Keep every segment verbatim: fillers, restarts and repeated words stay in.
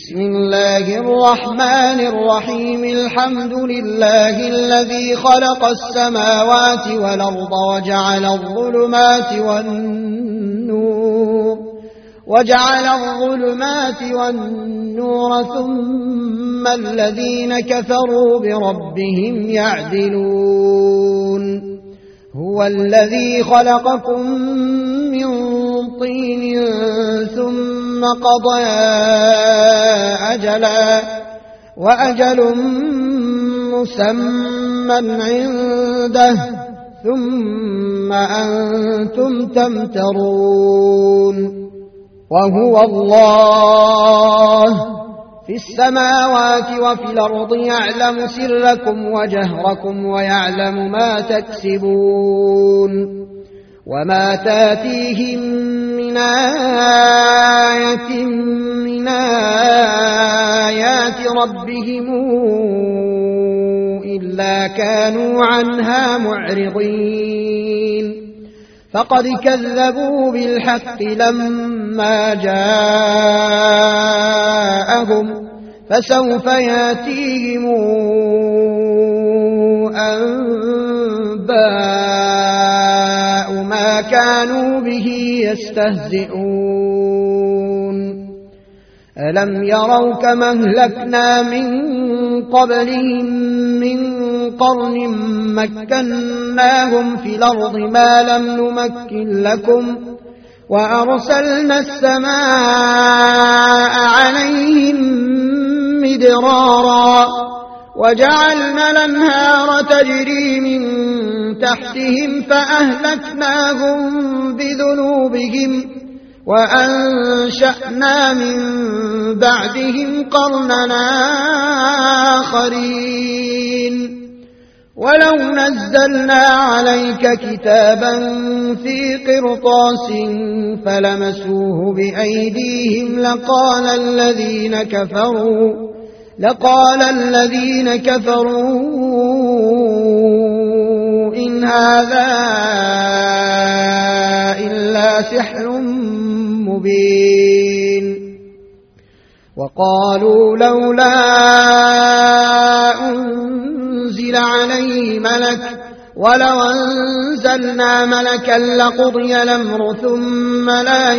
بسم الله الرحمن الرحيم الحمد لله الذي خلق السماوات والأرض وجعل الظلمات والنور وجعل الظلمات والنور ثم الذين كفروا بربهم يعدلون هو الذي خلقكم من طين ثم قضى أجلا وأجل مسمى عنده ثم أنتم تمترون وهو الله في السماوات وفي الأرض يعلم سركم وجهركم ويعلم ما تكسبون وما تاتيهم من آية من آيات ربهم إلا كانوا عنها معرضين فقد كذبوا بالحق لما جاءهم فسوف ياتيهم أنباء ما كانوا به يستهزئون ألم يروا كما أهلكنا من قبلهم من قرن مكناهم في الأرض ما لم نمكن لكم وأرسلنا السماء عليهم مدرارا وجعلنا الأنهار تجري من تحتهم فأهلكناهم بذنوبهم وأنشأنا من بعدهم قرننا آخرين ولو نزلنا عليك كتابا في قرطاس فلمسوه بأيديهم لقال الذين كفروا لقال الذين كفروا إن هذا إلا سحر مبين وقالوا لولا أنزل عليه ملك ولو أنزلنا ملكا لقضي الأمر ثم لا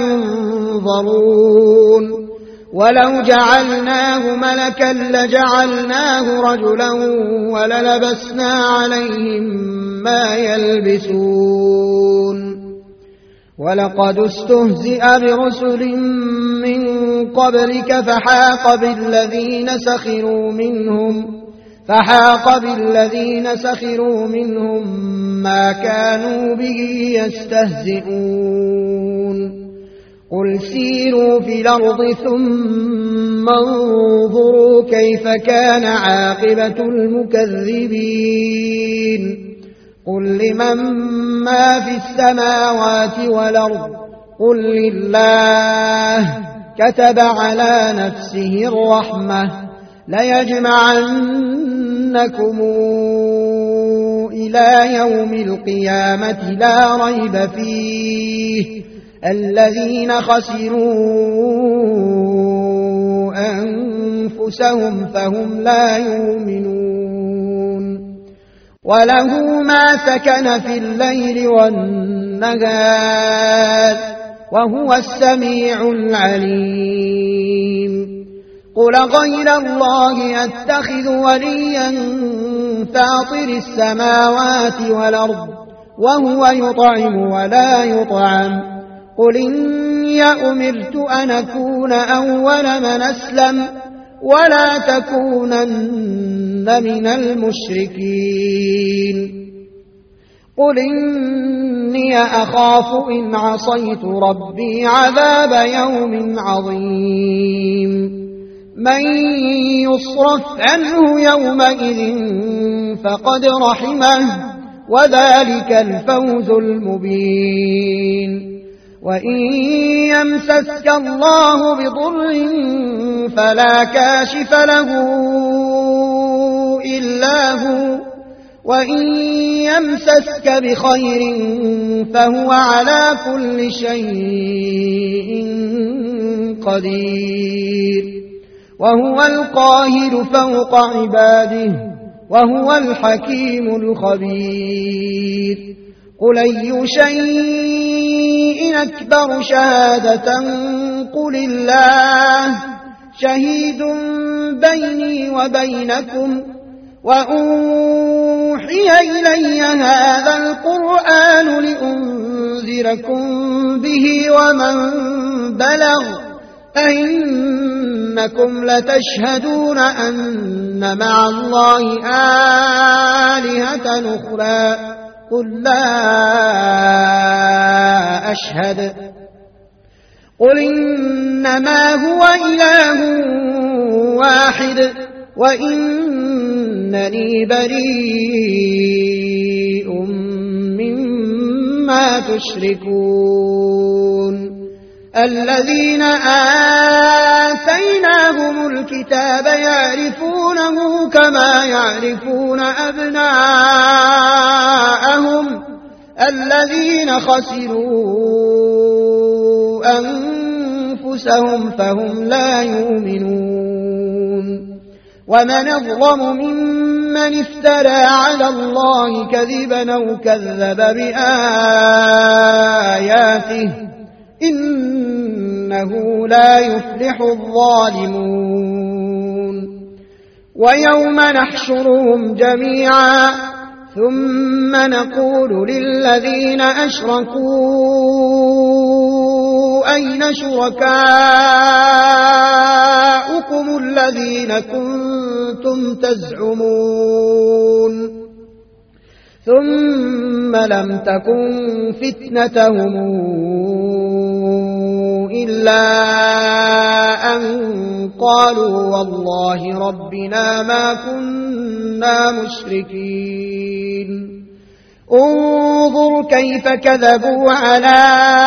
ينظرون ولو جعلناه ملكا لجعلناه رجلا وللبسنا عليهم ما يلبسون ولقد استهزئ برسل من قبلك فحاق بالذين سخروا منهم فحاق بالذين سخروا منهم ما كانوا به يستهزئون قل سيروا في الأرض ثم انظروا كيف كان عاقبة المكذبين قل لمن ما في السماوات والأرض قل لله كتب على نفسه الرحمة ليجمعنكم إلى يوم القيامة لا ريب فيه الذين خسروا أنفسهم فهم لا يؤمنون وله ما سكن في الليل والنهار وهو السميع العليم قل غير الله أتخذ وليا فاطر السماوات والأرض وهو يطعم ولا يطعم قل إني أمرت أن أكون أول من أسلم ولا تكونن من المشركين قل إني أخاف إن عصيت ربي عذاب يوم عظيم من يصرف عنه يومئذ فقد رحمه وذلك الفوز المبين وإن يمسسك الله بضر فلا كاشف له إلا هو وإن يمسسك بخير فهو على كل شيء قدير وهو القاهر فوق عباده وهو الحكيم الخبير قل أي شيء أكبر شهادة قل الله شهيد بيني وبينكم وأوحي إلي هذا القرآن لأنذركم به ومن بلغ أئنكم لتشهدون أن مع الله آلهة أخرى قل لا أشهد قل إنما هو إله واحد وإنني بريء مما تشركون الذين آتيناهم الكتاب يعرفونه كما يعرفون أبناءهم الذين خسروا أنفسهم فهم لا يؤمنون ومن أظلم ممن افترى على الله كذبا أو كذب بآياته إنه لا يفلح الظالمون ويوم نحشرهم جميعا ثم نقول للذين أشركوا أين شركاؤكم الذين كنتم تزعمون ثم لم تكن فتنتهم إلا أن قالوا والله ربنا ما كنا مشركين انظر كيف كذبوا على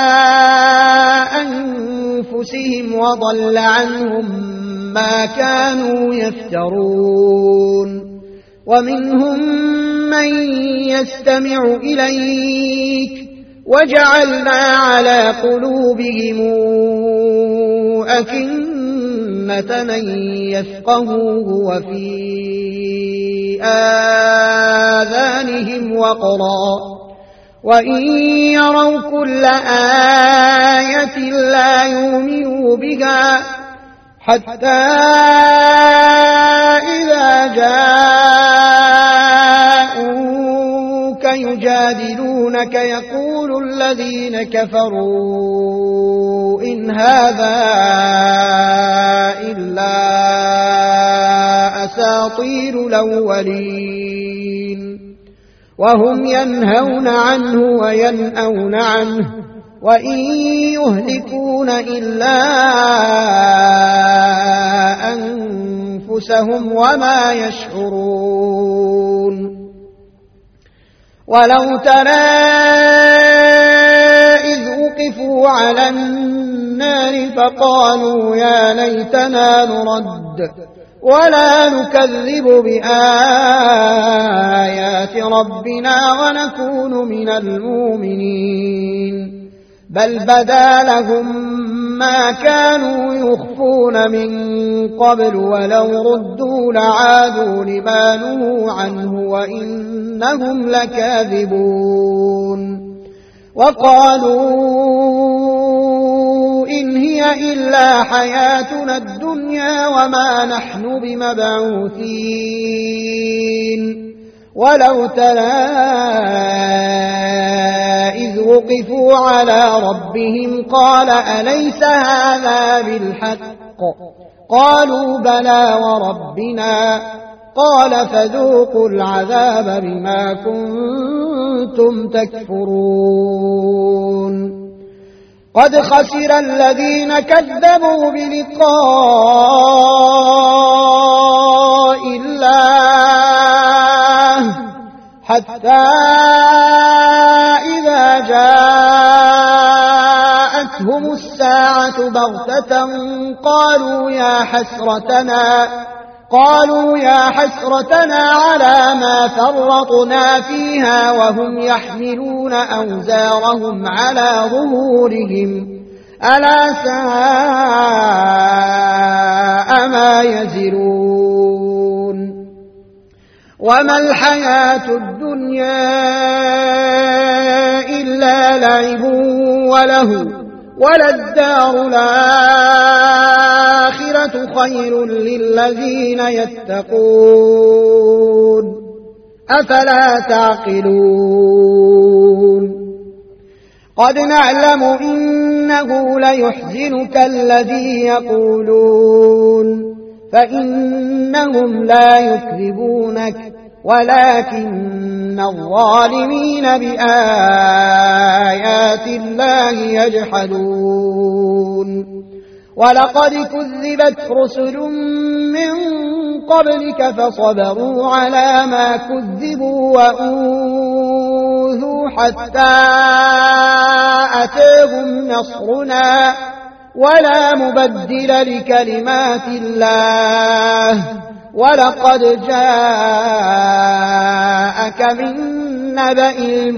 أنفسهم وضل عنهم ما كانوا يفترون ومنهم من يستمع إليك وجعلنا على قلوبهم أكنة من يفقهوه وفي آذانهم وقرا وإن يروا كل آية لا يؤمنوا بها حتى إذا جاءوك يجادلونك يقول الذين كفروا إن هذا إلا أساطير الأولين وهم ينهون عنه وينأون عنه وإن يهلكون إلا أنفسهم وما يشعرون ولو ترى إذ وقفوا على النار فقالوا يا ليتنا نرد ولا نكذب بآيات ربنا ونكون من المؤمنين بل بدا لهم ما كانوا يخفون من قبل ولو ردوا لعادوا لما نهوا عنه وإنهم لكاذبون وقالوا إن هي إلا حياتنا الدنيا وما نحن بمبعوثين ولو ترى إذ وقفوا على ربهم قال أليس هذا بالحق قالوا بلى وربنا قال فذوقوا العذاب بما كنتم تكفرون قد خسر الذين كذبوا بلقاء الله حتى إذا جاءتهم الساعة بغتة قالوا يا حسرتنا قالوا يا حسرتنا على ما فرطنا فيها وهم يحملون أوزارهم على ظهورهم ألا ساء ما يزرون وما الحياة الدنيا إلا لعب وله وللدار الآخرة خير للذين يتقون أفلا تعقلون قد نعلم إنه ليحزنك الذي يقولون فإنهم لا يكذبونك ولكن الظالمين بآيات الله يجحدون ولقد كذبت رسل من قبلك فصبروا على ما كذبوا وأوذوا حتى أتاهم نصرنا ولا مبدل لكلمات الله ولقد جاءك من نبأ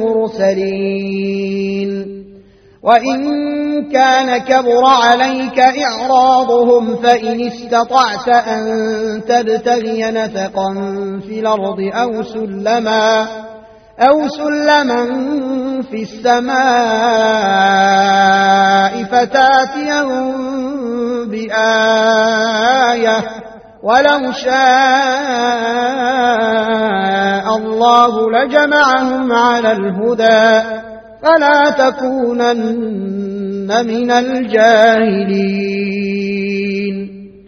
المرسلين وإن كان كبر عليك إعراضهم فإن استطعت أن تبتغي نفقا في الأرض أو سلما أو سلما في السماء فتاتيهم بآية ولو شاء الله لجمعهم على الهدى فلا تكونن من الجاهلين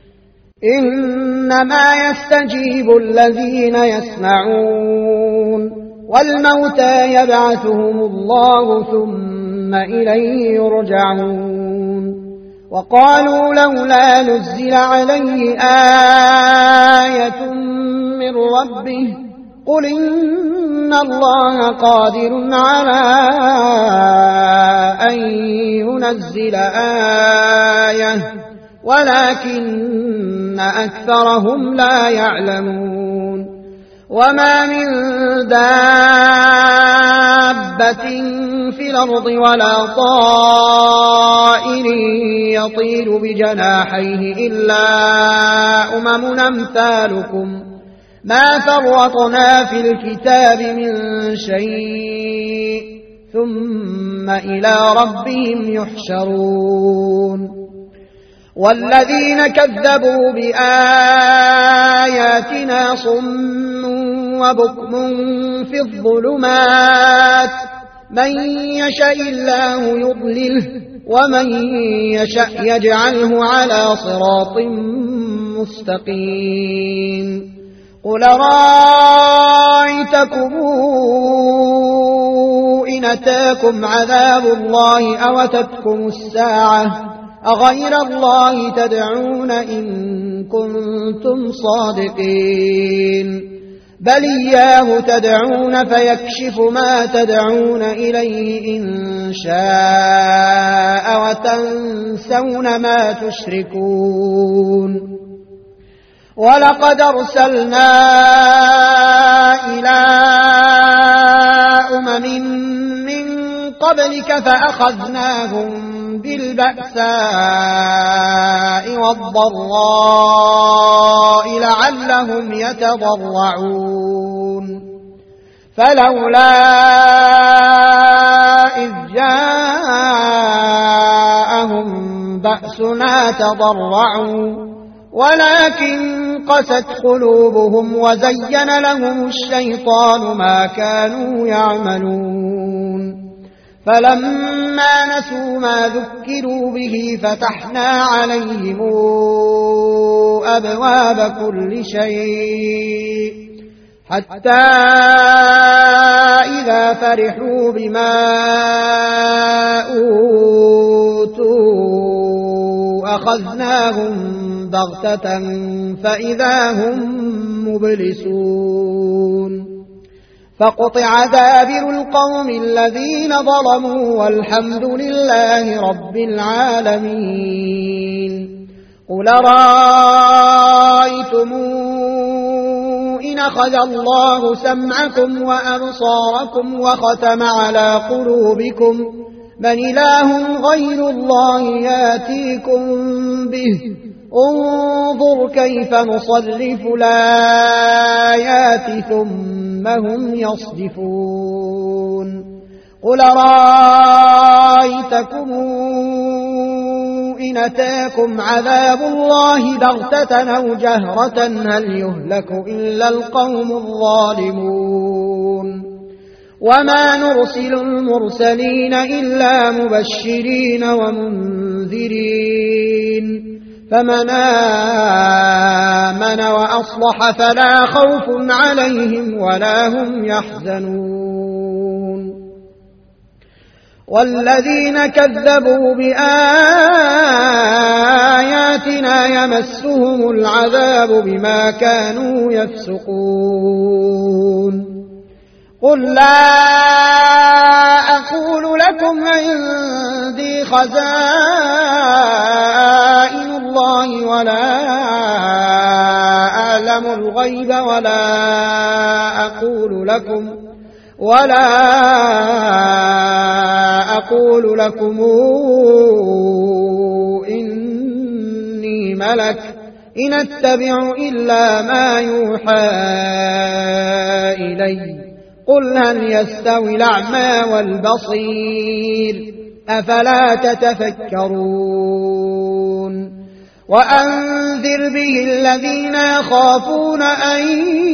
إنما يستجيب الذين يسمعون والموتى يبعثهم الله ثم إليه يرجعون وقالوا لولا نزل عليه آية من ربه قل إن الله قادر على أن ينزل آية ولكن أكثرهم لا يعلمون وما من دابة في الأرض ولا طائر يطير بجناحيه إلا أمم أمثالكم ما فرطنا في الكتاب من شيء ثم إلى ربهم يحشرون والذين كذبوا بآياتنا صم وبكم في الظلمات من يشاء الله يضلله ومن يشاء يجعله على صراط مستقيم قل رأيتكم إن أتاكم عذاب الله أو أتتكم الساعة أغير الله تدعون إن كنتم صادقين بل إياه تدعون فيكشف ما تدعون إليه إن شاء وتنسون ما تشركون ولقد أرسلنا إلى أمم من قبلك فأخذناهم بالبأساء والضراء لعلهم يتضرعون فلولا إذ جاءهم بأسنا تضرعوا ولكن قست قلوبهم وزين لهم الشيطان ما كانوا يعملون فلما نسوا ما ذكروا به فتحنا عليهم أبواب كل شيء حتى إذا فرحوا بما أوتوا أخذناهم بغتة فإذا هم مبلسون فقطع دابر القوم الذين ظلموا والحمد لله رب العالمين قل رأيتم إن أخذ الله سمعكم وأبصاركم وختم على قلوبكم من إله غير الله ياتيكم به انظر كيف نصرف الآيات ثم هم يصدفون قل رأيتكم إن أتاكم عذاب الله بغتة أو جهرة هل يهلك إلا القوم الظالمون وما نرسل المرسلين إلا مبشرين ومنذرين فمن آمن وأصلح فلا خوف عليهم ولا هم يحزنون والذين كذبوا بآياتنا يمسهم العذاب بما كانوا يفسقون قل لا أقول لكم عندي خزائن الله ولا أعلم الغيب ولا أقول لكم ولا أقول لكم إني ملك إن أتبع إلا ما يوحى إلي قل هل يستوي الأعمى والبصير أفلا تتفكرون وأنذر به الذين يخافون أن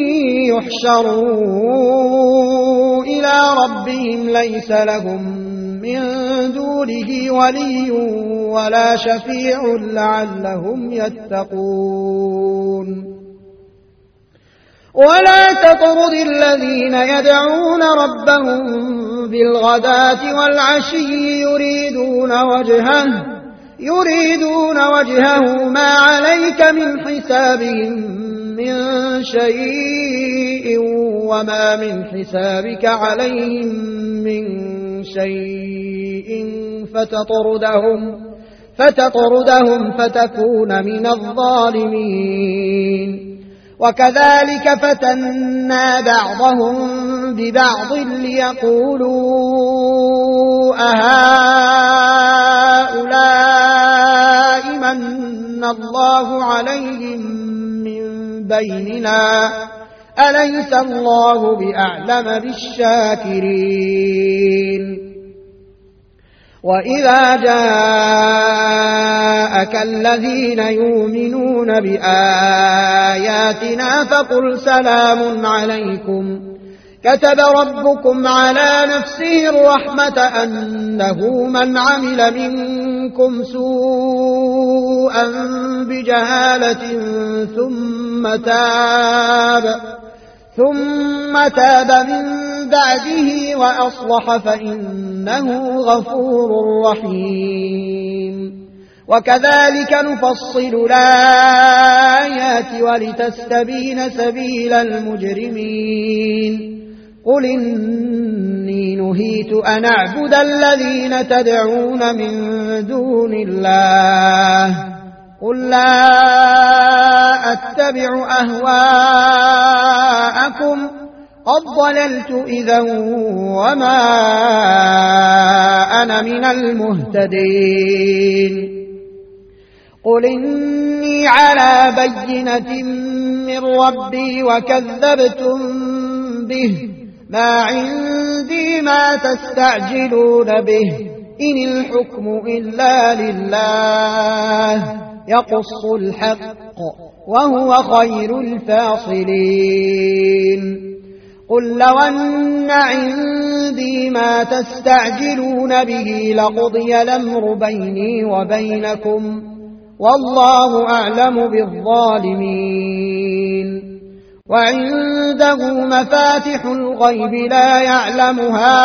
يحشروا إلى ربهم ليس لهم من دونه ولي ولا شفيع لعلهم يتقون ولا تطرد الذين يدعون ربهم بالغداة والعشي يريدون وجهه يريدون وجهه ما عليك من حسابهم من شيء وما من حسابك عليهم من شيء فتطردهم فتطردهم فتكون من الظالمين وكذلك فتنا بعضهم ببعض ليقولوا أهؤلاء من الله عليهم من بيننا أليس الله بأعلم بالشاكرين وإذا جاءك الذين يؤمنون بآياتنا فقل سلام عليكم كتب ربكم على نفسه الرحمة أنه من عمل منكم سوءا بجهالة ثم تاب ثم تاب من بعده وأصلح فإنه غفور رحيم وكذلك نفصل الآيات ولتستبين سبيل المجرمين قل إني نهيت أن أعبد الذين تدعون من دون الله قل لا أتبع أهواءكم قد ضللت إذا وما أنا من المهتدين قل إني على بينة من ربي وكذبتم به ما عندي ما تستعجلون به إن الحكم إلا لله يقص الحق وهو خير الفاصلين قل لو أن عندي ما تستعجلون به لقضي الأمر بيني وبينكم والله أعلم بالظالمين وعنده مفاتح الغيب لا يعلمها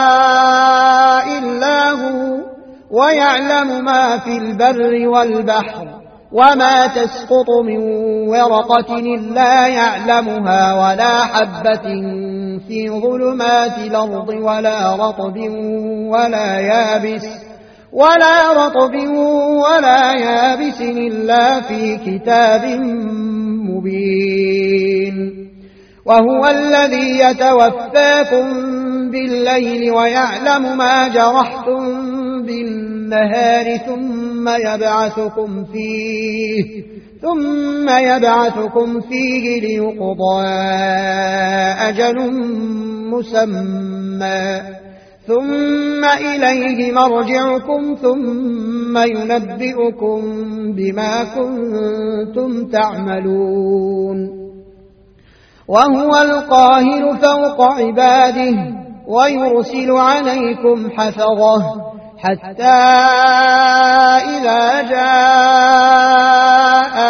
إلا هو ويعلم ما في البر والبحر وما تسقط من ورقة إلا يعلمها ولا حبة في ظلمات الأرض ولا رطب ولا يابس ولا رطب ولا يابس إلا في كتاب مبين وهو الذي يتوفاكم بالليل ويعلم ما جرحتم بالنهار ثم يبعثكم فيه ثم يبعثكم فيه ليقضى أجل مسمى ثم إليه مرجعكم ثم ينبئكم بما كنتم تعملون وهو القاهر فوق عباده ويرسل عليكم حفظه حتى إذا جاء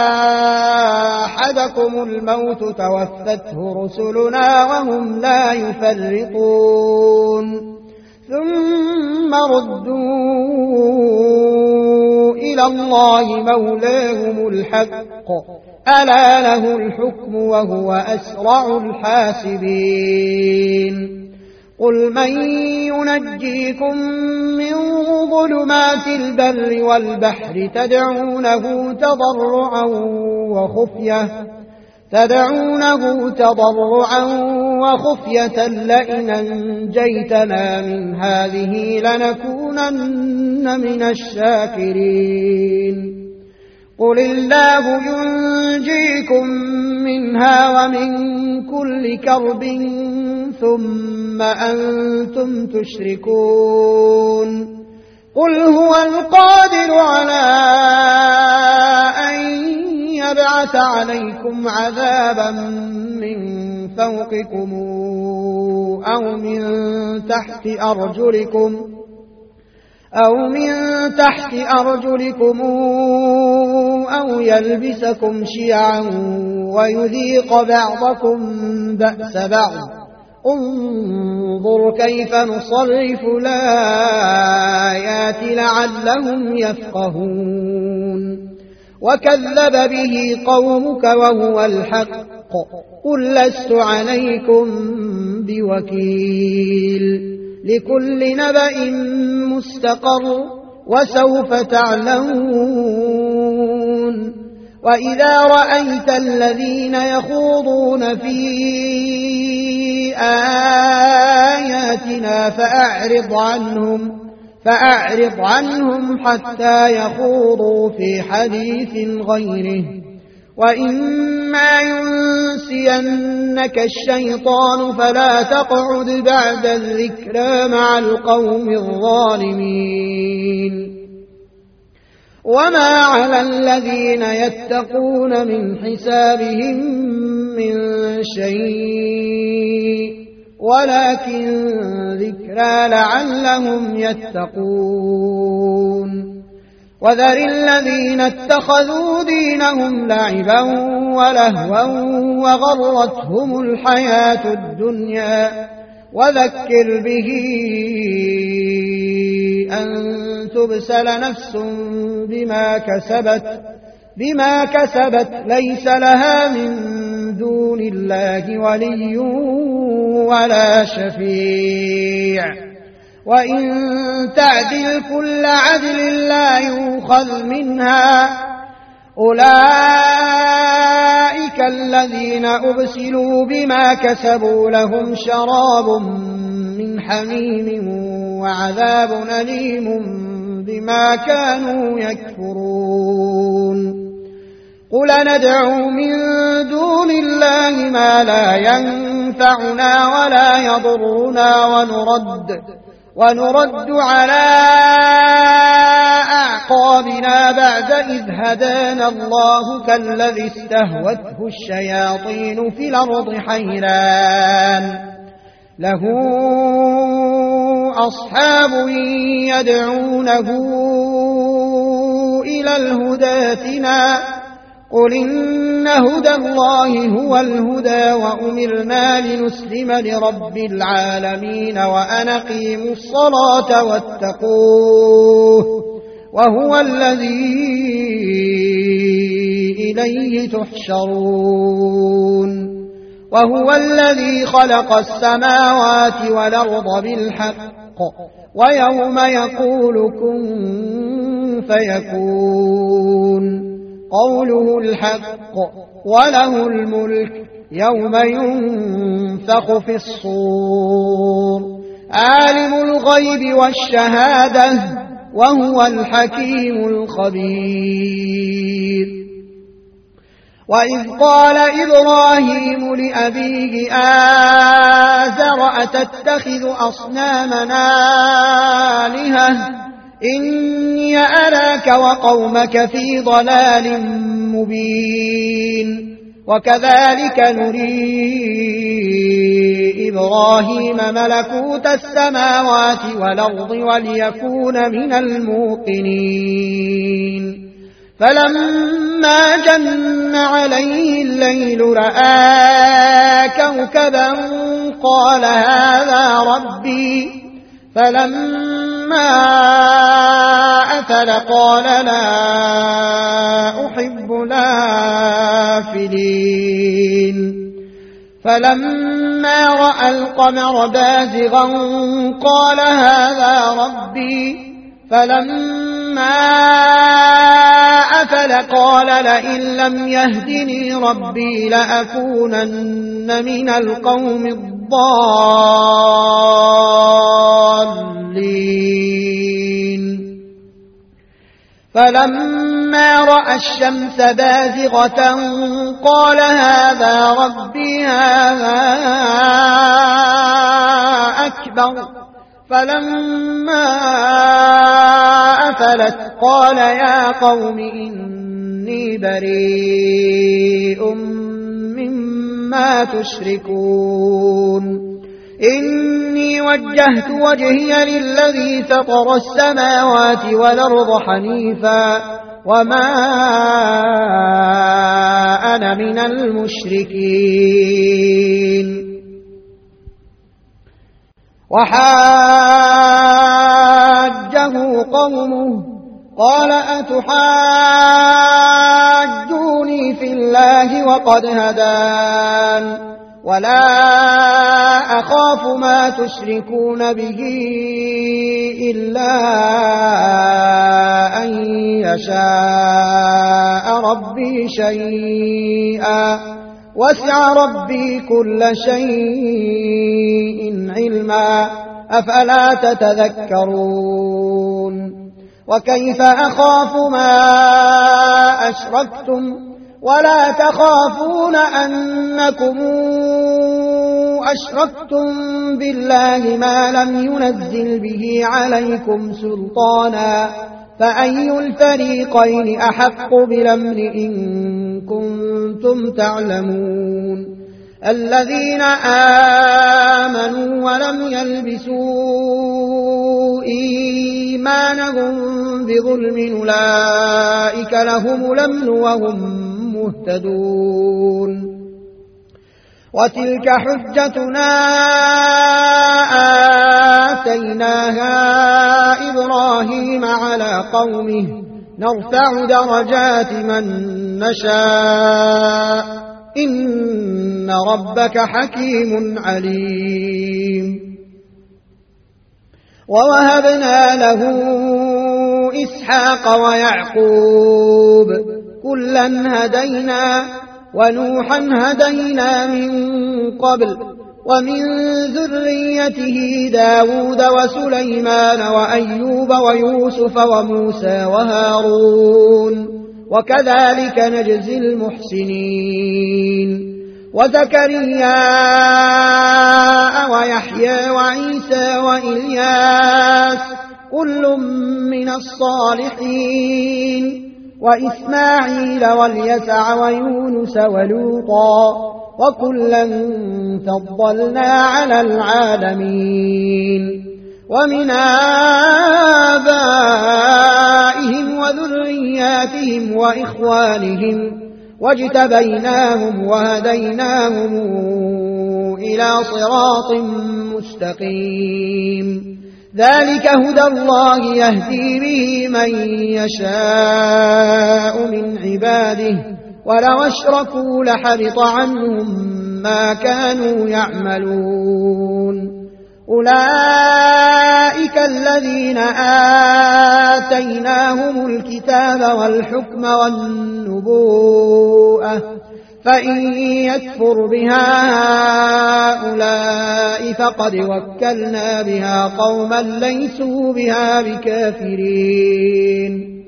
أحدكم الموت توفته رسلنا وهم لا يفرطون ثم ردوا إلى الله مولاهم الحق ألا له الحكم وهو أسرع الحاسبين قل من ينجيكم من ظلمات البر والبحر تدعونه تضرعا وخفية تدعونه تضرعا وخفية لئن أنجيتنا من هذه لنكونن من الشاكرين قل الله ينجيكم منها ومن كل كرب ثم أنتم تشركون قل هو القادر على أن يبعث عليكم عذابا من فوقكم أو من تحت أرجلكم أو من تحت أرجلكم أو يلبسكم شيعا ويذيق بعضكم بأس بعض انظر كيف نصرف الآيات لعلهم يفقهون وكذب به قومك وهو الحق قل لست عليكم بوكيل لكل نبأ مستقر وسوف تعلمون وإذا رأيت الذين يخوضون في آياتنا فأعرض عنهم فأعرض عنهم حتى يخوضوا في حديث غيره وإما ينسينك الشيطان فلا تقعد بعد الذكرى مع القوم الظالمين وما على الذين يتقون من حسابهم من شيء ولكن ذكرى لعلهم يتقون وذر الذين اتخذوا دينهم لعبا ولهوا وغرتهم الحياة الدنيا وذكر به أن تبسل نفس بما كسبت بما كسبت ليس لها من دون الله ولي ولا شفيع وإن تعدل كل عدل لا يؤخذ منها أولئك الذين أبسلوا بما كسبوا لهم شراب من حميم وعذاب أليم بما كانوا يكفرون قل ندعو من دون الله ما لا ينفعنا ولا يضرنا ونرد ونرد على أعقابنا بعد إذ هدانا الله كالذي استهوته الشياطين في الأرض حيران له أصحاب يدعونه إلى الهدى ائتنا قل إن هدى الله هو الهدى وأمرنا لنسلم لرب العالمين وأن أقيموا الصلاة واتقوه وهو الذي إليه تحشرون وهو الذي خلق السماوات والأرض بالحق ويوم يقول كن فيكون قوله الحق وله الملك يوم ينفخ في الصور عالم الغيب والشهادة وهو الحكيم الخبير. وإذ قال إبراهيم لأبيه آزر أتتخذ أصنامنا آلهة إني أراك وقومك في ضلال مبين. وكذلك نري إبراهيم ملكوت السماوات والأرض وليكون من الموقنين. فلما جن عليه الليل رأى كوكبا قال هذا ربي. فلما أفل قال لا أحب الآفلين. فلما رأى القمر بازغا قال هذا ربي. فلما أفل قال لئن لم يهدني ربي لأكونن من القوم الضالين. فلما رأى الشمس بازغة قال هذا ربي هذا أكبر. فلما أفلت قال يا قوم إني بريء مما تشركون. إني وجهت وجهي للذي فطر السماوات والأرض حنيفا وما أنا من المشركين. وحاجه قومه قال أتحاجوني في الله وقد هدان ولا أخاف ما تشركون به إلا أن يشاء ربي شيئا وسع ربي كل شيء علما أفلا تتذكرون. وكيف أخاف ما أشركتم ولا تخافون أنكم أشركتم بالله ما لم ينزل به عليكم سلطانا فأي الفريقين أحق بالأمن إن كنتم تعلمون. الذين آمنوا ولم يلبسوا إيمانهم بظلم أولئك لهم الأمن وهم مهتدون. وتلك حجتنا آتيناها إبراهيم على قومه نرفع درجات من نشاء إن ربك حكيم عليم. ووهبنا له إسحاق ويعقوب كلا هدينا ونوحا هدينا من قبل ومن ذريته داود وسليمان وأيوب ويوسف وموسى وهارون وكذلك نجزي المحسنين. وزكريا ويحيى وعيسى وإلياس كل من الصالحين وإسماعيل واليسع ويونس ولوطا وكلا فضلنا على العالمين. ومن آبائهم وذرياتهم وإخوانهم واجتبيناهم وهديناهم إلى صراط مستقيم. ذلك هدى الله يهدي به من يشاء من عباده ولو أشركوا لحبط عنهم ما كانوا يعملون. أولئك الذين آتيناهم الكتاب والحكم والنبوءة فإن يكفر بها هؤلاء فقد وكلنا بها قوما ليسوا بها بكافرين.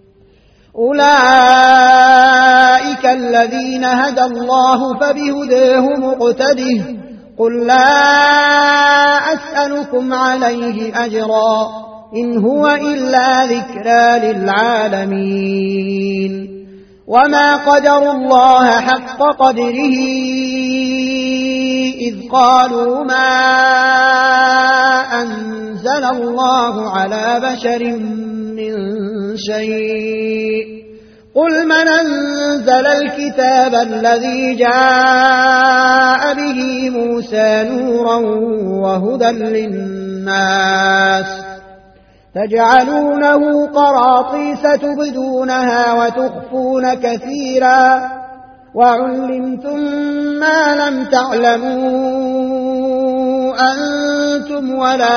أولئك الذين هدى الله فبهداه مقتده. قل لا أسألكم عليه أجرا إن هو إلا ذكرى للعالمين. وما قدروا الله حق قدره إذ قالوا ما أنزل الله على بشر من شيء. قل من أنزل الكتاب الذي جاء به موسى نورا وهدى للناس تجعلونه قراطيس تبدونها وتخفون كثيرا وعلمتم ما لم تعلموا أنتم ولا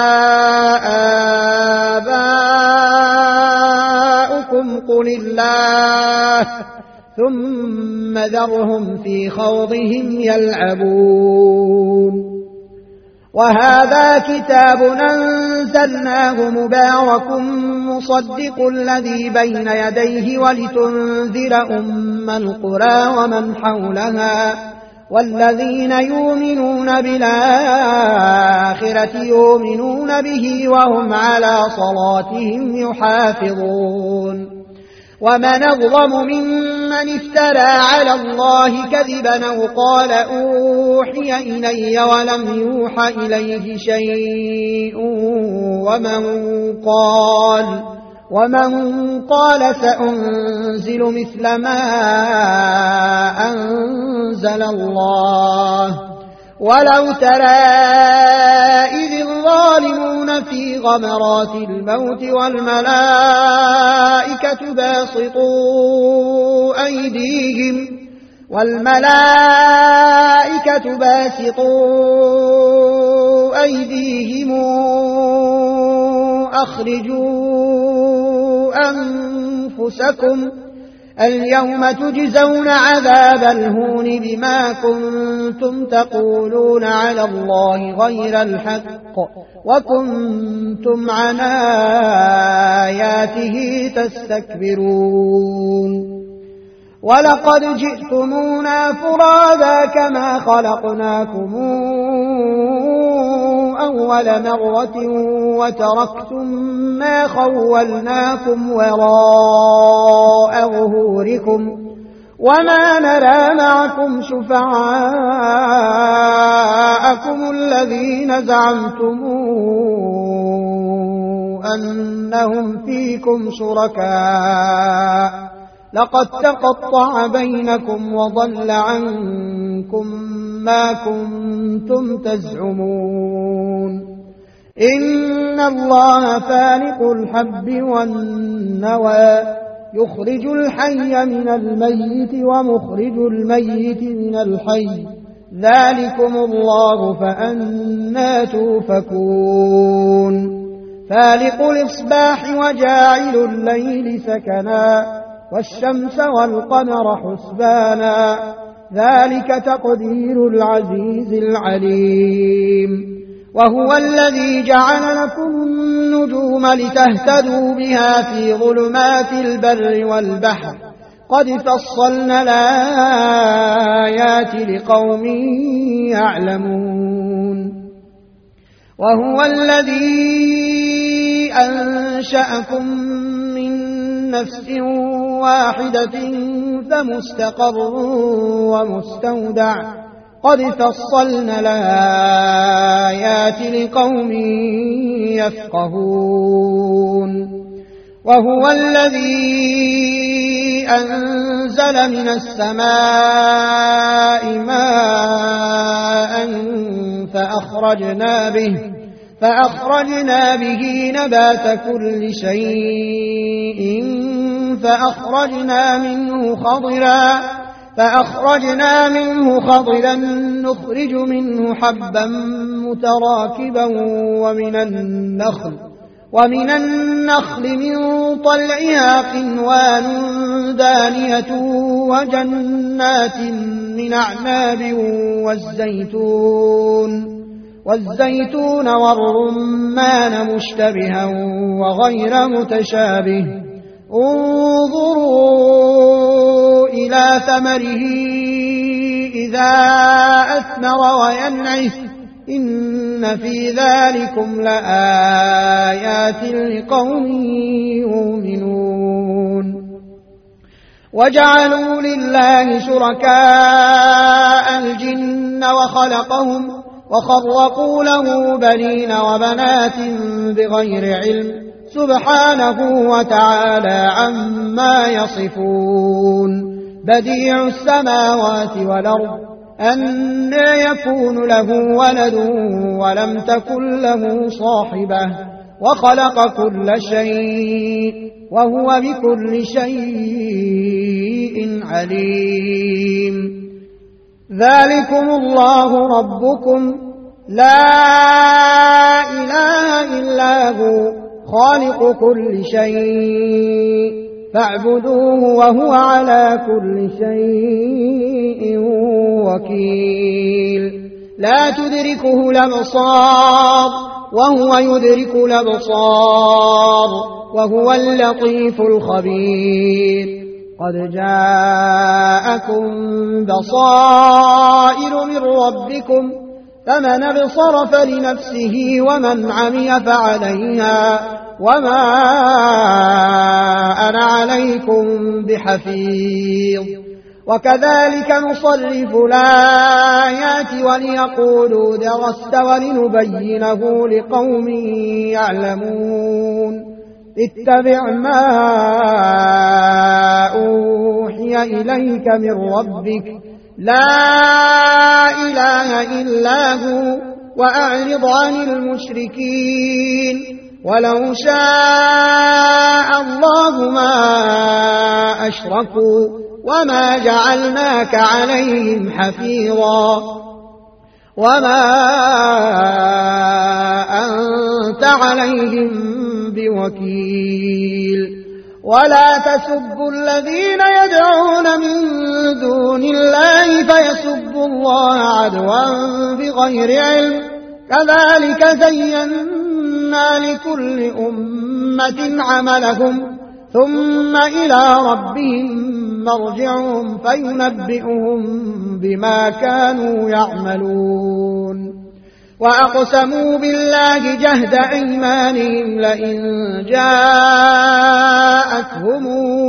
آباؤكم قل الله ثم ذرهم في خوضهم يلعبون. وهذا كتاب أنزلناه مبارك مصدق الذي بين يديه ولتنذر أم القرى ومن حولها والذين يؤمنون بالآخرة يؤمنون به وهم على صلاتهم يحافظون. ومن أظلم ممن افترى على الله كذبا أو قال أوحي إلي ولم يوح إليه شيء ومن قال ومن قال سأنزل مثل ما أنزل الله. ولو ترى إذ الظالمون في غمرات الموت والملائكة باسطوا أيديهم والملائكة باسطوا أيديهم أخرجوا أنفسكم اليوم تجزون عذاب الهون بما كنتم تقولون على الله غير الحق وكنتم عن آياته تستكبرون. ولقد جئتمونا فرادا كما خلقناكم أول مرة وتركتم ما خولناكم وراء ظهوركم وما نرى معكم شفعاءكم الذين زعمتم أنهم فيكم شركاء لقد تقطع بينكم وضل عنكم ما كنتم تزعمون. إن الله فالق الحب والنوى يخرج الحي من الميت ومخرج الميت من الحي ذلكم الله فأنى توفكون. فالق الإصباح وجاعل الليل سكنا والشمس والقمر حسبانا ذلك تقدير العزيز العليم. وهو الذي جعل لكم النجوم لتهتدوا بها في ظلمات البر والبحر قد فصلنا الآيات لقوم يعلمون. وهو الذي أنشأكم من نفس واحدة فمستقر ومستودع قد فصلنا الآيات لقوم يفقهون. وهو الذي أنزل من السماء ماء فأخرجنا به فأخرجنا به نبات كل شيء فأخرجنا منه خضرا فأخرجنا منه خضرا نخرج منه حبا متراكبا ومن النخل ومن النخل النخل من طلعها قنوان دانية وجنات من أعناب والزيتون والزيتون والرمان مشتبها وغير متشابه انظروا إلى ثمره إذا أثمر وينعه إن في ذلكم لآيات لقوم يؤمنون وجعلوا لله شركاء الجن وخلقهم وخرقوا له بنين وبنات بغير علم سبحانه وتعالى عما يصفون بديع السماوات والأرض أنى يكون له ولد ولم تكن له صاحبة وخلق كل شيء وهو بكل شيء عليم ذلكم الله ربكم لا إله إلا هو خالق كل شيء فاعبدوه وهو على كل شيء وكيل لا تدركه الأبصار وهو يدرك الأبصار وهو اللطيف الخبير قد جاءكم بصائر من ربكم فمن ابصر فلنفسه ومن عمي فعليها وما أنا عليكم بحفيظ وكذلك نصرف الآيات وليقولوا درست ولنبينه لقوم يعلمون اتبع ما أوحي إليك من ربك لا إله إلا هو وأعرض عن المشركين ولو شاء الله ما أشركوا وما جعلناك عليهم حفيظا وما أنت عليهم بوكيل ولا تسبوا الذين يدعون من دون الله فيسبوا الله عدوا بغير علم كذلك زينا لكل أمة عملهم ثم إلى ربهم مرجعهم فينبئهم بما كانوا يعملون وأقسموا بالله جهد أيمانهم لئن جاءتهم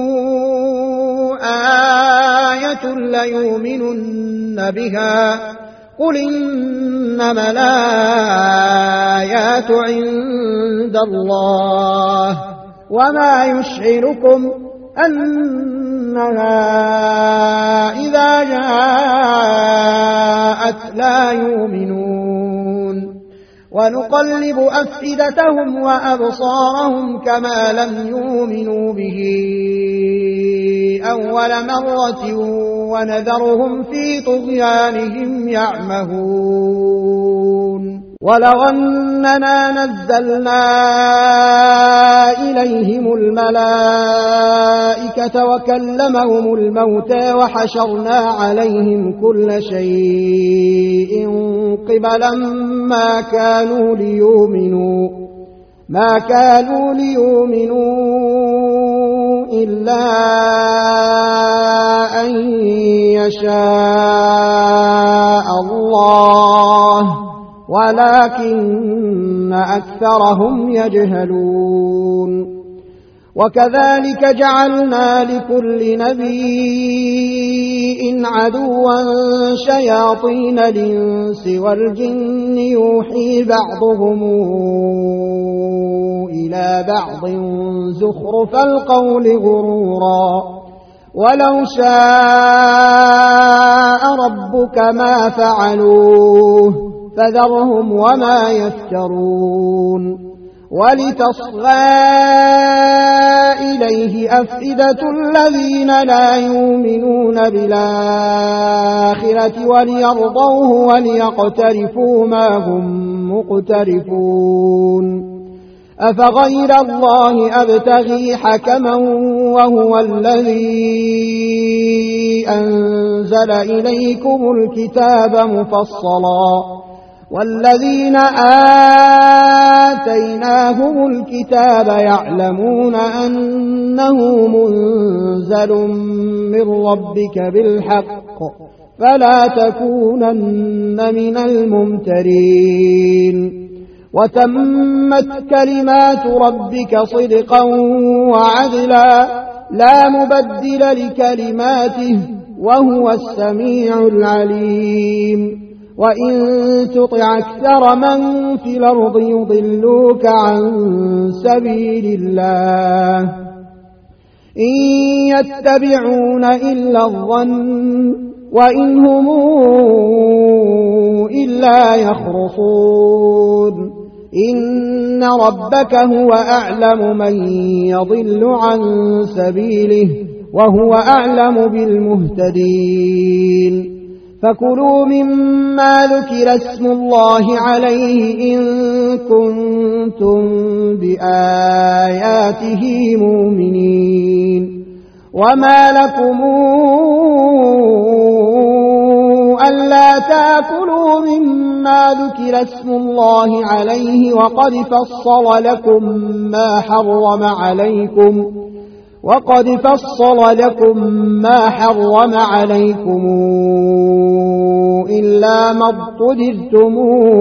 آية ليؤمنن بها قل إنما الآيات عند الله وما يشعركم أنها إذا جاءت لا يؤمنون ونقلب أفئدتهم وأبصارهم كما لم يؤمنوا به أول مرة ونذرهم في طغيانهم يعمهون ولو أننا نزلنا إليهم الملائكة وكلمهم الموتى وحشرنا عليهم كل شيء قبلا ما كانوا ليؤمنوا ما كانوا ليؤمنوا إلا أن يشاء الله ولكن أكثرهم يجهلون وكذلك جعلنا لكل نبي عدوا شياطين الإنس والجن يوحي بعضهم إلى بعض زخرف القول غرورا ولو شاء ربك ما فعلوه فذرهم وما يفترون ولتصغى إليه أفئدة الذين لا يؤمنون بالآخرة وليرضوه وليقترفوا ما هم مقترفون أفغير الله أبتغي حكما وهو الذي أنزل إليكم الكتاب مفصلا والذين آتيناهم الكتاب يعلمون أنه منزل من ربك بالحق فلا تكونن من الممترين وتمت كلمات ربك صدقا وعدلا لا مبدل لكلماته وهو السميع العليم وإن تطع أكثر من في الأرض يضلوك عن سبيل الله إن يتبعون إلا الظن وإن هم إلا يخرصون إن ربك هو أعلم من يضل عن سبيله وهو أعلم بالمهتدين فكلوا مما ذكر اسم الله عليه إن كنتم بآياته مؤمنين وما لكم ألا تأكلوا مما ذكر اسم الله عليه وقد فصل لكم ما حرم عليكم وقد فصل لكم ما حرم عليكم إلا ما اضطررتم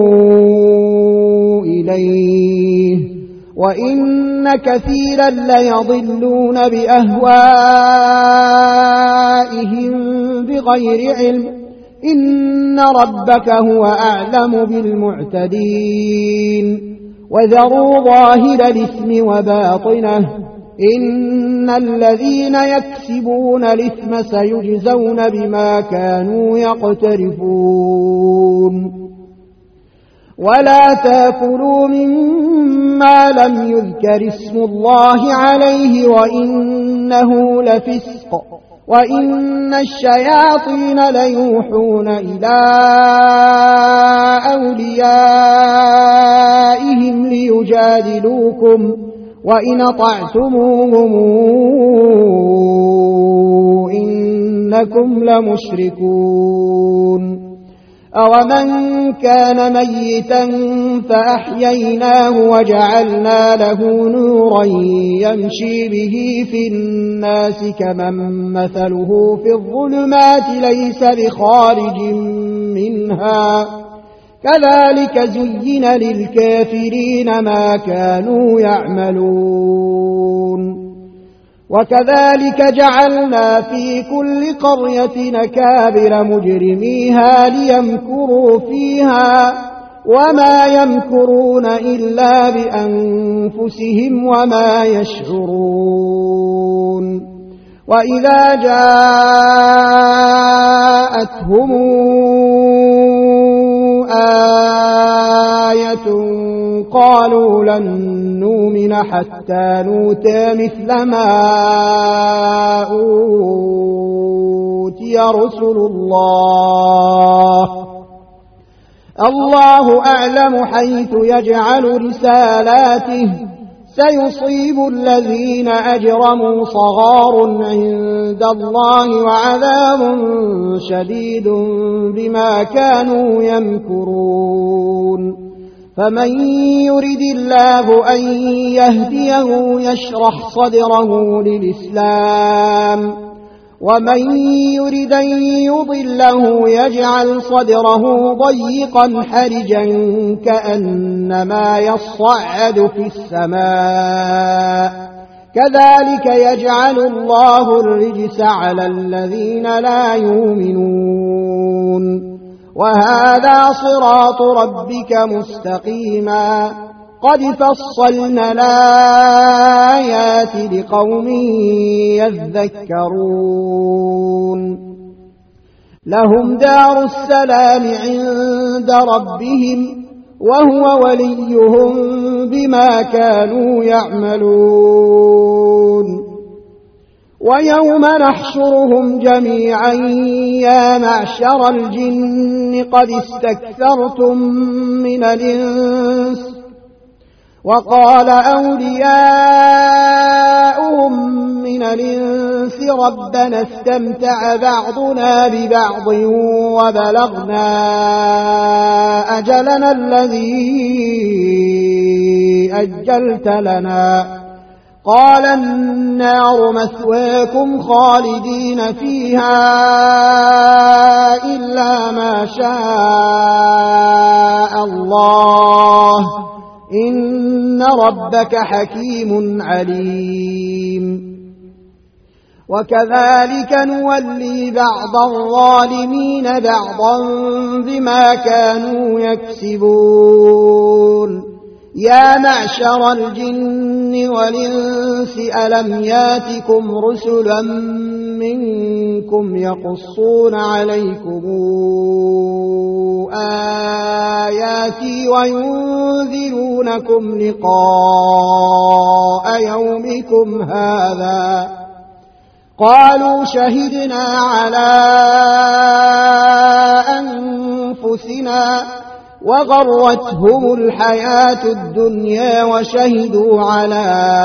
إليه وإن كثيرا ليضلون بأهوائهم بغير علم إن ربك هو أعلم بالمعتدين وذروا ظاهر الإثم وباطنه إن الذين يكسبون الإثم سيجزون بما كانوا يقترفون ولا تأكلوا مما لم يذكر اسم الله عليه وإنه لفسق وإن الشياطين ليوحون إلى أوليائهم ليجادلوكم وإن أطعتموهم إنكم لمشركون أومن كان ميتا فأحييناه وجعلنا له نورا يمشي به في الناس كمن مثله في الظلمات ليس بخارج منها كذلك زين للكافرين ما كانوا يعملون وكذلك جعلنا في كل قرية أكابر مجرميها ليمكروا فيها وما يمكرون إلا بأنفسهم وما يشعرون وإذا جاءتهم آية قالوا لن نؤمن حتى نؤتى مثل ما أوتي رسل الله الله أعلم حيث يجعل رسالاته سيصيب الذين أجرموا صغار عند الله وعذاب شديد بما كانوا يمكرون فمن يرد الله أن يهديه يشرح صدره للإسلام ومن يرد أن يضله يجعل صدره ضيقا حرجا كأنما يصعد في السماء كذلك يجعل الله الرجس على الذين لا يؤمنون وهذا صراط ربك مستقيما قد فصلنا الآيات لقوم يذكرون لهم دار السلام عند ربهم وهو وليهم بما كانوا يعملون ويوم نحشرهم جميعا يا معشر الجن قد استكثرتم من الإنس وقال أولياؤهم من الإنس ربنا استمتع بعضنا ببعض وبلغنا أجلنا الذي أجلت لنا قال النار مثواكم خالدين فيها إلا ما شاء الله إن ربك حكيم عليم وكذلك نولي بعض الظالمين بعضا بما كانوا يكسبون يا معشر الجن والإنس ألم ياتكم رسلا منكم يقصون عليكم آياتي وينذرونكم لقاء يومكم هذا قالوا شهدنا على أنفسنا وغرتهم الحياة الدنيا وشهدوا على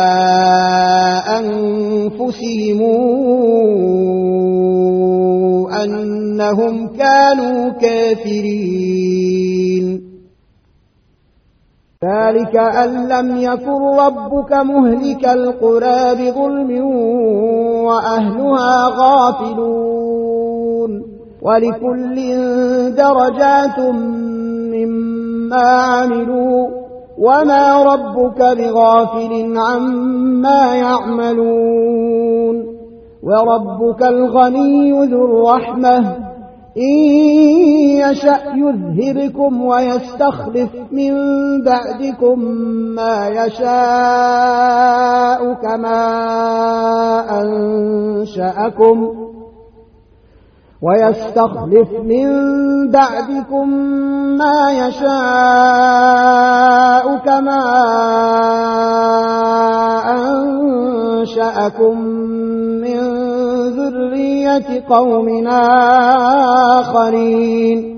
أنفسهم أنهم كانوا كافرين ذلك أن لم يكن ربك مهلك القرى بظلم وأهلها غافلون ولكل درجات مما عملوا وما ربك بغافل عما يعملون وربك الغني ذو الرحمة إن يشأ يذهبكم ويستخلف من بعدكم ما يشاء كما أنشأكم ويستخلف من بعدكم ما يشاء كما أنشأكم من ذرية قوم آخرين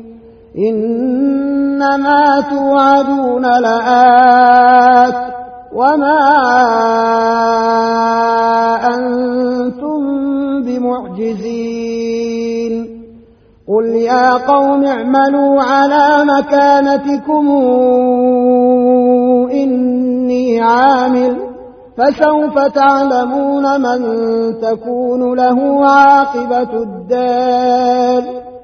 إنما توعدون لآت وما أنتم بمعجزين قل يا قوم اعملوا على مكانتكم إني عامل فسوف تعلمون من تكون له عاقبة الدار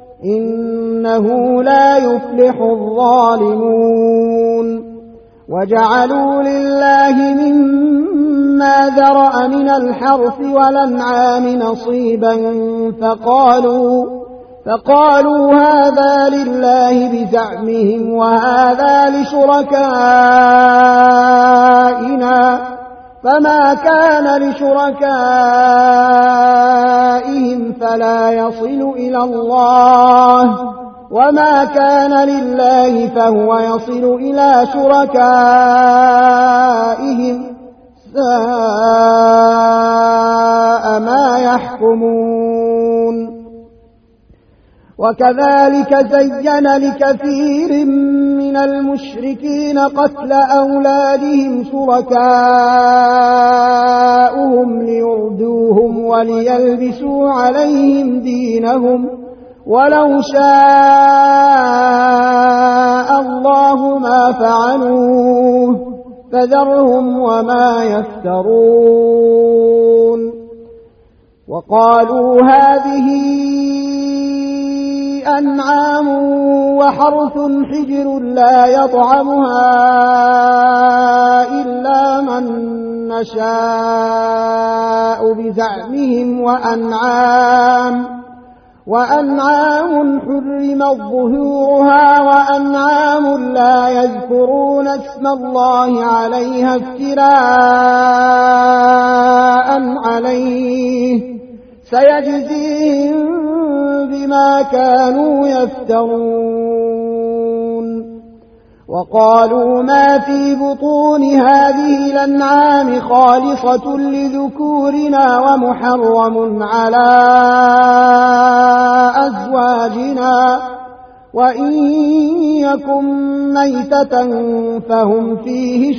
إنه لا يفلح الظالمون وجعلوا لله مما ذرأ من الحرث والأنعام نصيبا فقالوا فقالوا هذا لله بزعمهم وهذا لشركائنا فما كان لشركائهم فلا يصل إلى الله وما كان لله فهو يصل إلى شركائهم ساء ما يحكمون وكذلك زين لكثير من المشركين قتل أولادهم شركاؤهم ليردوهم وليلبسوا عليهم دينهم ولو شاء الله ما فعلوه فذرهم وما يفترون وقالوا هذه أنعام وحرث حجر لا يطعمها إلا من نشاء بزعمهم وأنعام وأنعام حرمت ظهورها وأنعام لا يذكرون اسم الله عليها افتراء عليه سيجزيهم بما كانوا يفترون وقالوا ما في بطون هذه الأنعام خالصة لذكورنا ومحرم على أزواجنا وإن يكن ميتة فهم فيه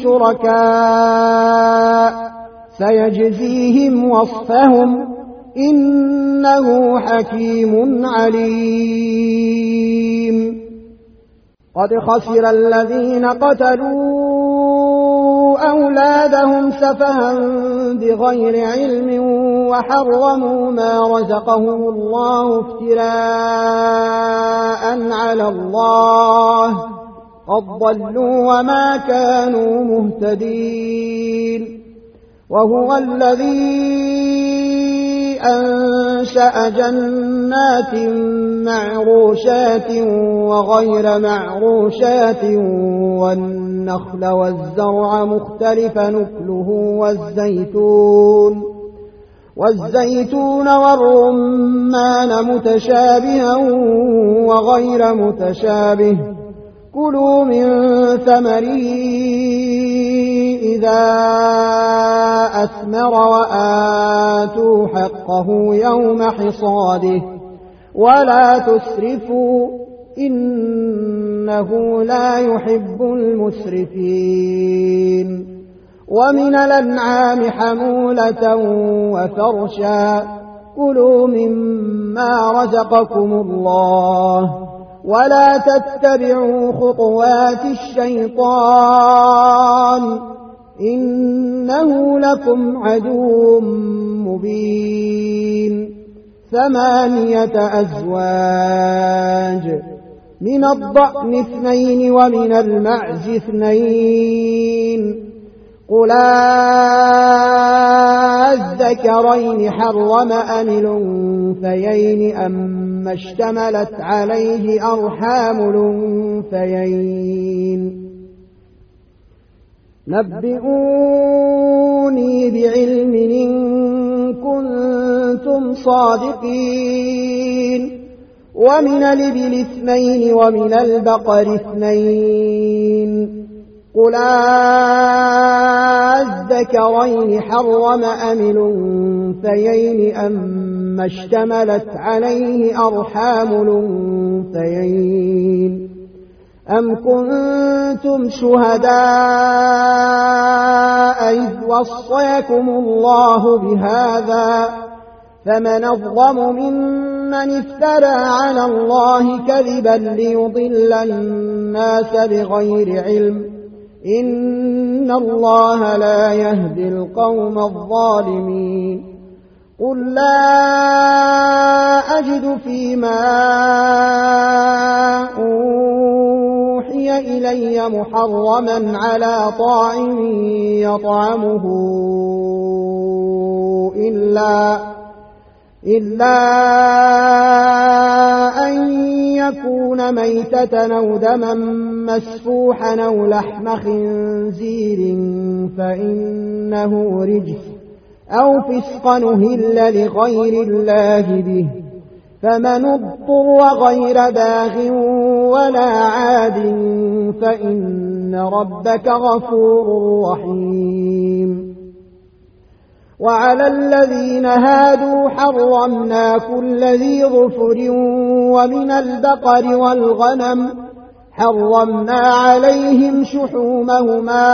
شركاء سيجزيهم وصفهم إنه حكيم عليم. قد خسر الذين قتلوا أولادهم سفها بغير علم وحرموا ما رزقهم الله افتراء على الله قد ضلوا وما كانوا مهتدين. وهو الذي أنشأ جنات معروشات وغير معروشات والنخل والزرع مختلف نكله والزيتون والزيتون والرمان متشابها وغير متشابه كلوا من ثمره إذا أثمر وآتوا حقه يوم حصاده ولا تسرفوا إنه لا يحب المسرفين. ومن الأنعام حمولة وفرشا كلوا مما رزقكم الله ولا تتبعوا خطوات الشيطان إنه لكم عدو مبين. ثمانية أزواج من الضأن اثنين ومن المعز اثنين قل الذكرين حرم أم الأنثيين أما اشتملت عليه أرحام الأنثيين نبئوني بعلم إن كنتم صادقين. ومن الإبل اثنين ومن البقر اثنين قل الذكرين حرم أم الأنثيين أما اشتملت عليه أرحام الأنثيين أم كنتم شهداء إذ وصيكم الله بهذا فمن أظلم ممن افترى على الله كذبا ليضل الناس بغير علم إن الله لا يهدي القوم الظالمين. قل لا أجد فيما أوحي إلي محرما على طاعم يطعمه إلا إلا أن يكون ميتة أو دما مسفوحا أو لحم خنزير فإنه رجس أو فسقا أهل لغير الله به فمن اضطر غير باغ ولا عاد فإن ربك غفور رحيم. وعلى الذين هادوا حرمنا كل ذي ظفر ومن البقر والغنم حرمنا عليهم شحومهما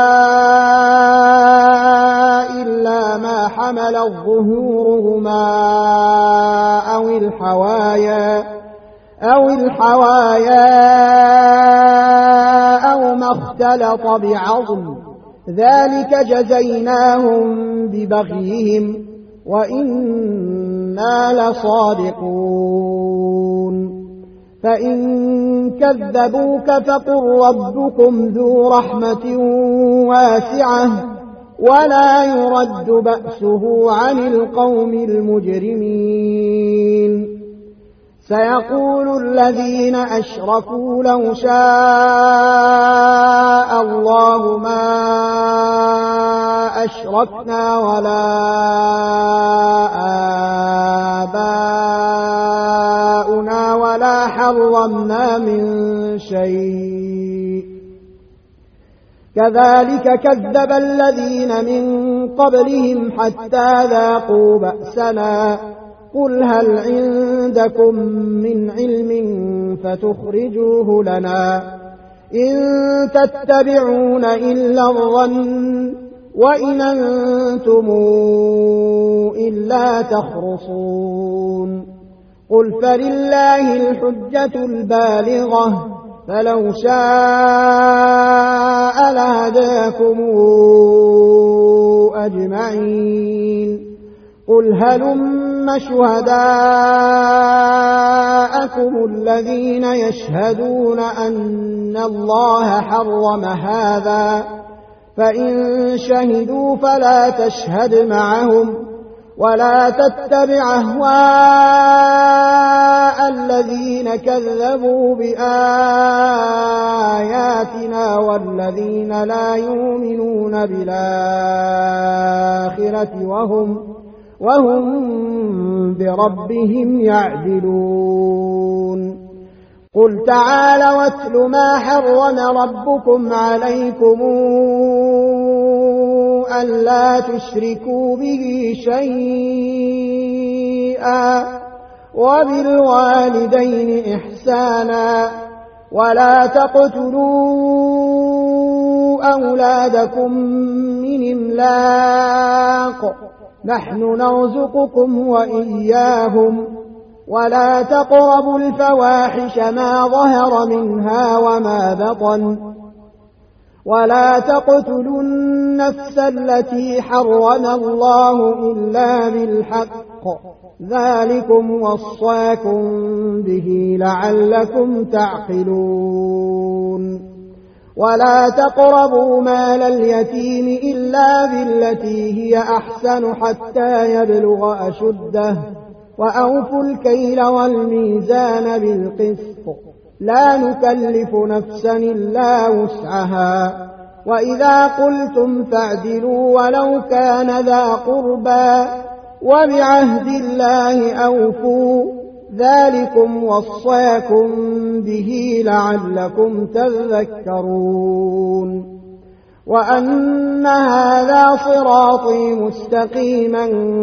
إلا ما حملت ظهورهما أو الحوايا أو الحوايا أو ما اختلط بعظم ذلك جزيناهم ببغيهم وإنا لصادقون. فإن كذبوك فقل ربكم ذو رحمة واسعة ولا يرد بأسه عن القوم المجرمين. سيقول الذين أشركوا لو شاء الله ما أشركنا ولا آباؤنا ولا حرمنا من شيء كذلك كذب الذين من قبلهم حتى ذاقوا بأسنا قل هل عندكم من علم فتخرجوه لنا إن تتبعون إلا الظن وإن أنتم إلا تخرصون قل فلله الحجة البالغة فلو شاء لهداكم أجمعين قل هلم شهداءكم الذين يشهدون أن الله حرم هذا فإن شهدوا فلا تشهد معهم ولا تتبع أهواء الذين كذبوا بآياتنا والذين لا يؤمنون بالآخرة وهم وهم بربهم يعدلون قل تعالوا واتل ما حرم ربكم عليكم ألا تشركوا به شيئا وبالوالدين إحسانا ولا تقتلوا أولادكم من إملاق نحن نرزقكم وإياهم ولا تقربوا الفواحش ما ظهر منها وما بطن ولا تقتلوا النفس التي حرم الله إلا بالحق ذلكم وصاكم به لعلكم تعقلون ولا تقربوا مال اليتيم إلا بالتي هي أحسن حتى يبلغ أشده وأوفوا الكيل والميزان بالقسط لا نكلف نفسا إلا وسعها وإذا قلتم فاعدلوا ولو كان ذا قربى وبعهد الله أوفوا ذلكم وصاكم به لعلكم تذكرون وأن هذا صراطي مستقيما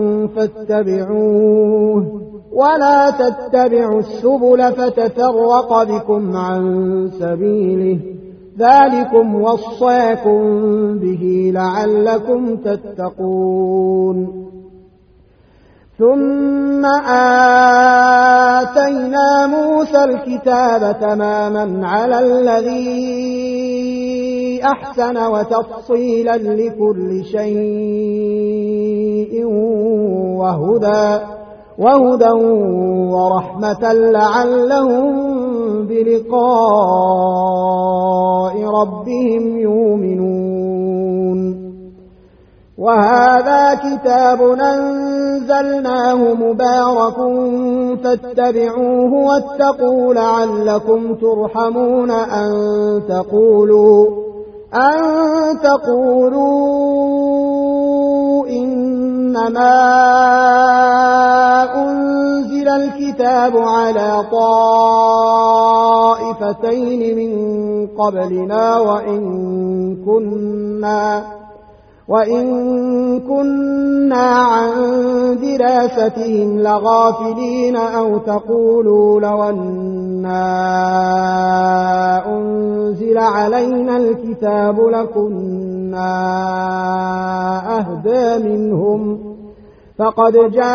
فاتبعوه ولا تتبعوا السبل فتفرق بكم عن سبيله ذلكم وصاكم به لعلكم تتقون ثم آتينا موسى الكتاب تماما على الذي أحسن وتفصيلا لكل شيء وهدى وهدى ورحمة لعلهم بلقاء ربهم يؤمنون وهذا كتاب أنزلناه مبارك فاتبعوه واتقوا لعلكم ترحمون أن تقولوا أن تقولوا إنما أنزل الكتاب على طائفتين من قبلنا وإن كنا وإن كنا عن دراستهم لغافلين أو تقولوا لو أنا أنزل علينا الكتاب لكنا أهدى منهم فقد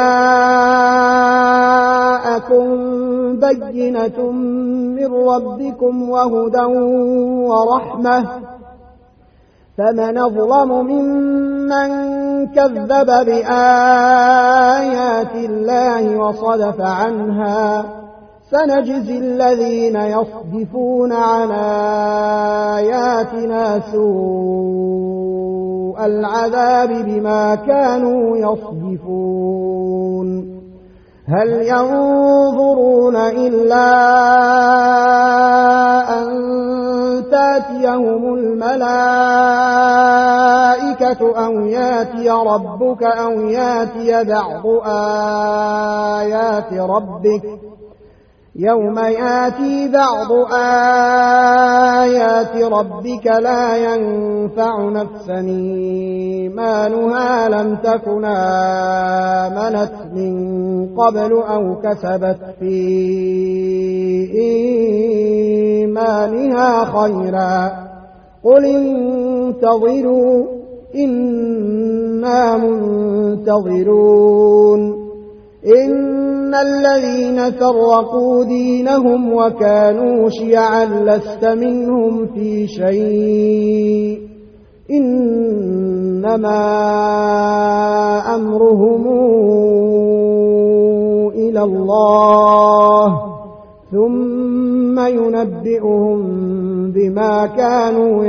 جاءكم بينة من ربكم وهدى ورحمة فمن أظلم ممن كذب بآيات الله وصدف عنها سنجزي الذين يصدفون عن آياتنا سوء العذاب بما كانوا يصدفون هل ينظرون إلا أن تاتيهم الملائكة أو ياتي ربك أو ياتي بعض آيات ربك يوم ياتي بعض آيات ربك لا ينفع نفسا إيمانها لم تكن آمنت من قبل أو كسبت في إيمانها خيرا قل انتظروا إنا منتظرون إن الذين فرقوا دينهم وكانوا شيعا لست منهم في شيء إنما أمرهم إلى الله ثم ينبئهم بما كانوا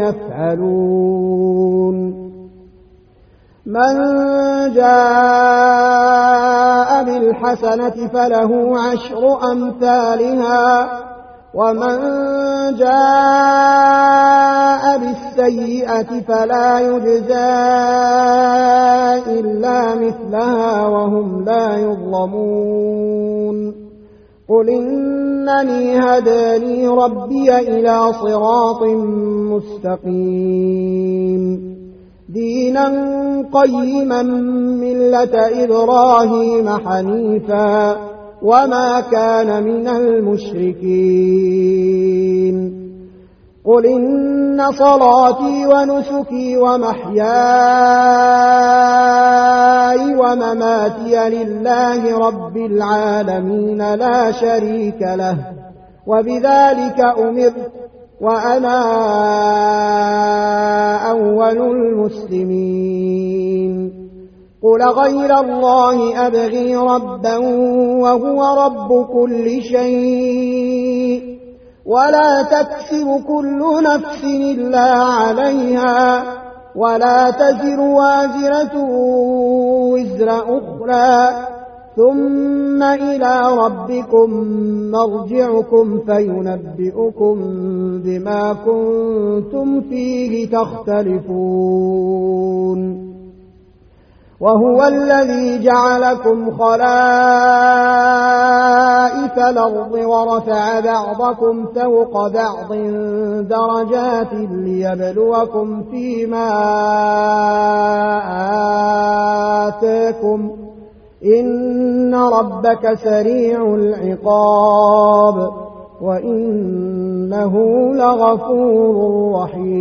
يفعلون من جاء بالحسنة فله عشر أمثالها ومن جاء بالسيئة فلا يجزى إلا مثلها وهم لا يظلمون قل إنني هداني ربي إلى صراط مستقيم دينا قيما ملة إبراهيم حنيفا وما كان من المشركين قل إن صلاتي ونسكي ومحياي ومماتي لله رب العالمين لا شريك له وبذلك أمرت وأنا أول المسلمين قل غير الله أبغي ربا وهو رب كل شيء ولا تكسب كل نفس إلا عليها ولا تزر وازرة وزر أخرى ثم إلى ربكم مرجعكم فينبئكم بما كنتم فيه تختلفون وهو الذي جعلكم خلائف الأرض ورفع بعضكم فوق بعض درجات ليبلوكم فيما آتاكم إن ربك سريع العقاب وإنه لغفور رحيم